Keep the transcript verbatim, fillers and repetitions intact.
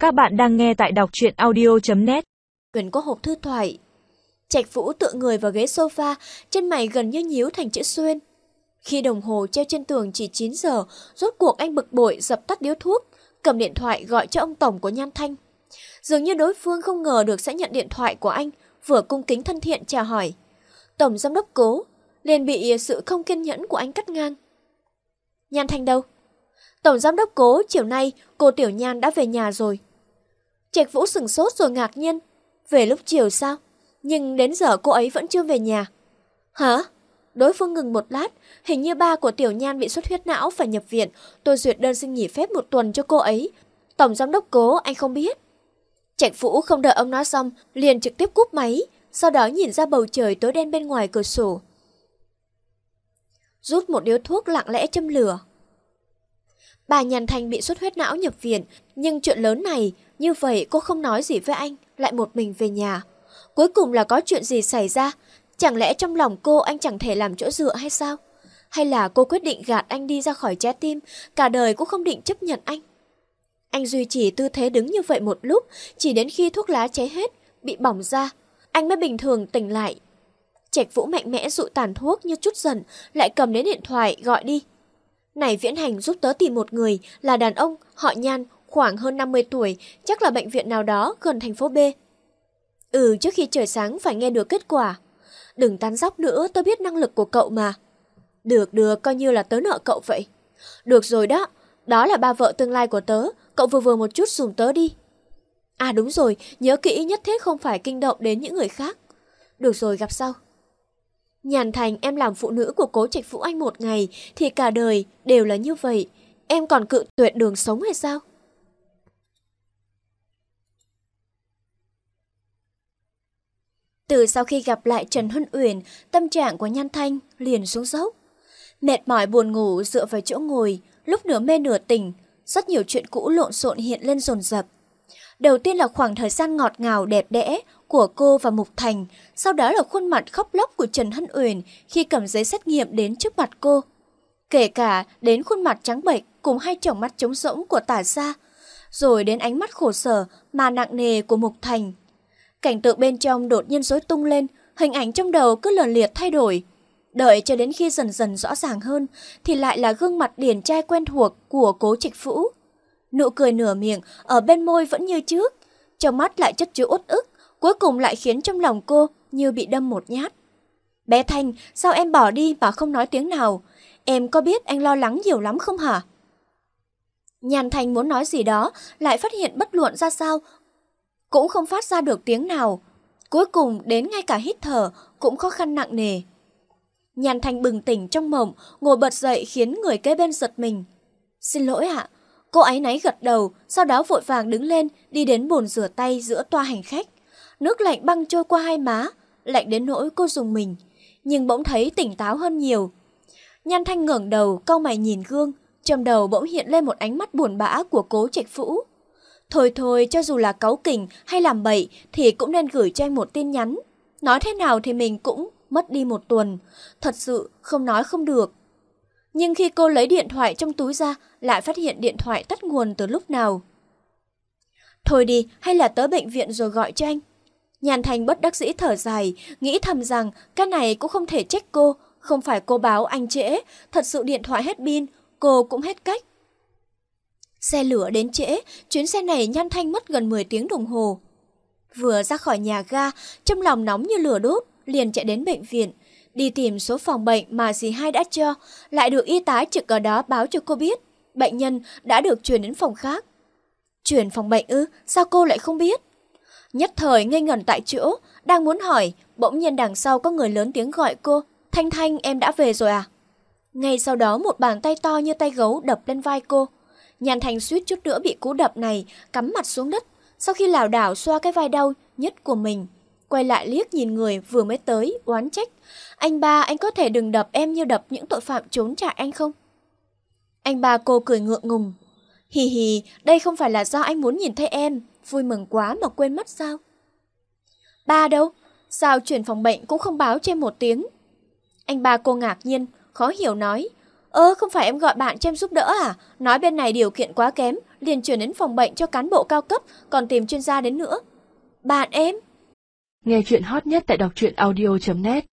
Các bạn đang nghe tại đọc truyện audio chấm net. Quyển có hộp thư thoại. Trạch Vũ tựa người vào ghế sofa, chân mày gần như nhíu thành chữ xuyên. Khi đồng hồ treo trên tường chỉ chín giờ, rốt cuộc anh bực bội dập tắt điếu thuốc, cầm điện thoại gọi cho ông tổng của Nhan Thanh. Dường như đối phương không ngờ được sẽ nhận điện thoại của anh, vừa cung kính thân thiện chào hỏi. Tổng giám đốc Cố, liền bị sự không kiên nhẫn của anh cắt ngang. Nhan Thanh đâu? Tổng giám đốc Cố, chiều nay cô Tiểu Nhan đã về nhà rồi. Trạch Vũ sửng sốt rồi ngạc nhiên. Về lúc chiều sao? Nhưng đến giờ cô ấy vẫn chưa về nhà. Hả? Đối phương ngừng một lát. Hình như ba của Tiểu Nhan bị xuất huyết não phải nhập viện. Tôi duyệt đơn xin nghỉ phép một tuần cho cô ấy. Tổng giám đốc Cố, anh không biết. Trạch Vũ không đợi ông nói xong, liền trực tiếp cúp máy. Sau đó nhìn ra bầu trời tối đen bên ngoài cửa sổ. Rút một điếu thuốc lặng lẽ châm lửa. Bà Nhan Thanh bị xuất huyết não nhập viện, nhưng chuyện lớn này, như vậy cô không nói gì với anh, lại một mình về nhà. Cuối cùng là có chuyện gì xảy ra? Chẳng lẽ trong lòng cô anh chẳng thể làm chỗ dựa hay sao? Hay là cô quyết định gạt anh đi ra khỏi trái tim, cả đời cũng không định chấp nhận anh? Anh duy trì tư thế đứng như vậy một lúc, chỉ đến khi thuốc lá cháy hết, bị bỏng ra, anh mới bình thường tỉnh lại. Trạch Vũ mạnh mẽ dụi tàn thuốc như chút giận, lại cầm đến điện thoại gọi đi. Này Viễn Hành, giúp tớ tìm một người, là đàn ông, họ Nhan, khoảng hơn năm mươi tuổi, chắc là bệnh viện nào đó gần thành phố B. Ừ, trước khi trời sáng phải nghe được kết quả. Đừng tán dóc nữa, tớ biết năng lực của cậu mà. Được được, coi như là tớ nợ cậu vậy. Được rồi đó, đó là ba vợ tương lai của tớ, cậu vừa vừa một chút dùm tớ đi. À đúng rồi, nhớ kỹ nhất thiết không phải kinh động đến những người khác. Được rồi, gặp sau. Nhàn Thành, em làm phụ nữ của Cố Trạch Vũ anh một ngày thì cả đời đều là như vậy. Em còn cự tuyệt đường sống hay sao? Từ sau khi gặp lại Trần Huân Uyển, tâm trạng của Nhan Thanh liền xuống dốc. Mệt mỏi buồn ngủ dựa vào chỗ ngồi, lúc nửa mê nửa tỉnh, rất nhiều chuyện cũ lộn xộn hiện lên dồn dập. Đầu tiên là khoảng thời gian ngọt ngào đẹp đẽ của cô và Mục Thành, sau đó là khuôn mặt khóc lóc của Trần Hân Uyển khi cầm giấy xét nghiệm đến trước mặt cô. Kể cả đến khuôn mặt trắng bệch cùng hai tròng mắt trống rỗng của Tả Gia, rồi đến ánh mắt khổ sở mà nặng nề của Mục Thành. Cảnh tượng bên trong đột nhiên rối tung lên, hình ảnh trong đầu cứ lần liệt thay đổi. Đợi cho đến khi dần dần rõ ràng hơn thì lại là gương mặt điển trai quen thuộc của Cố Trạch Vũ. Nụ cười nửa miệng ở bên môi vẫn như trước, trong mắt lại chất chứa uất ức, cuối cùng lại khiến trong lòng cô như bị đâm một nhát. Bé Thanh, sao em bỏ đi mà không nói tiếng nào? Em có biết anh lo lắng nhiều lắm không hả? Nhàn Thanh muốn nói gì đó, lại phát hiện bất luận ra sao cũng không phát ra được tiếng nào. Cuối cùng đến ngay cả hít thở cũng khó khăn nặng nề. Nhàn Thanh bừng tỉnh trong mộng, ngồi bật dậy khiến người kế bên giật mình. Xin lỗi ạ. Cô áy náy gật đầu, sau đó vội vàng đứng lên, đi đến bồn rửa tay giữa toa hành khách. Nước lạnh băng trôi qua hai má, lạnh đến nỗi cô rùng mình, nhưng bỗng thấy tỉnh táo hơn nhiều. Nhan Thanh ngẩng đầu, cau mày nhìn gương, trong đầu bỗng hiện lên một ánh mắt buồn bã của Cố Trạch Vũ. Thôi thôi, cho dù là cáu kỉnh hay làm bậy thì cũng nên gửi cho anh một tin nhắn. Nói thế nào thì mình cũng mất đi một tuần, thật sự không nói không được. Nhưng khi cô lấy điện thoại trong túi ra, lại phát hiện điện thoại tắt nguồn từ lúc nào. Thôi đi, hay là tới bệnh viện rồi gọi cho anh. Nhàn Thành bất đắc dĩ thở dài, nghĩ thầm rằng cái này cũng không thể trách cô, không phải cô báo anh trễ, thật sự điện thoại hết pin, cô cũng hết cách. Xe lửa đến trễ, chuyến xe này Nhan Thanh mất gần mười tiếng đồng hồ. Vừa ra khỏi nhà ga, trong lòng nóng như lửa đốt, liền chạy đến bệnh viện. Đi tìm số phòng bệnh mà dì hai đã cho, lại được y tá trực ở đó báo cho cô biết. Bệnh nhân đã được chuyển đến phòng khác. Chuyển phòng bệnh ư? Sao cô lại không biết? Nhất thời ngây ngẩn tại chỗ, đang muốn hỏi, bỗng nhiên đằng sau có người lớn tiếng gọi cô. Thanh Thanh, em đã về rồi à? Ngay sau đó một bàn tay to như tay gấu đập lên vai cô. Nhàn Thành suýt chút nữa bị cú đập này cắm mặt xuống đất. Sau khi lảo đảo xoa cái vai đau nhất của mình, quay lại liếc nhìn người vừa mới tới, oán trách. Anh ba, anh có thể đừng đập em như đập những tội phạm trốn trại anh không? Anh ba cô cười ngượng ngùng. Hì hì, đây không phải là do anh muốn nhìn thấy em, vui mừng quá mà quên mất sao? Ba đâu? Sao chuyển phòng bệnh cũng không báo cho em một tiếng? Anh ba cô ngạc nhiên, khó hiểu nói. Ơ, không phải em gọi bạn cho em giúp đỡ à? Nói bên này điều kiện quá kém, liền chuyển đến phòng bệnh cho cán bộ cao cấp, còn tìm chuyên gia đến nữa. Bạn em? Nghe chuyện hot nhất tại đọc truyện audio chấm net.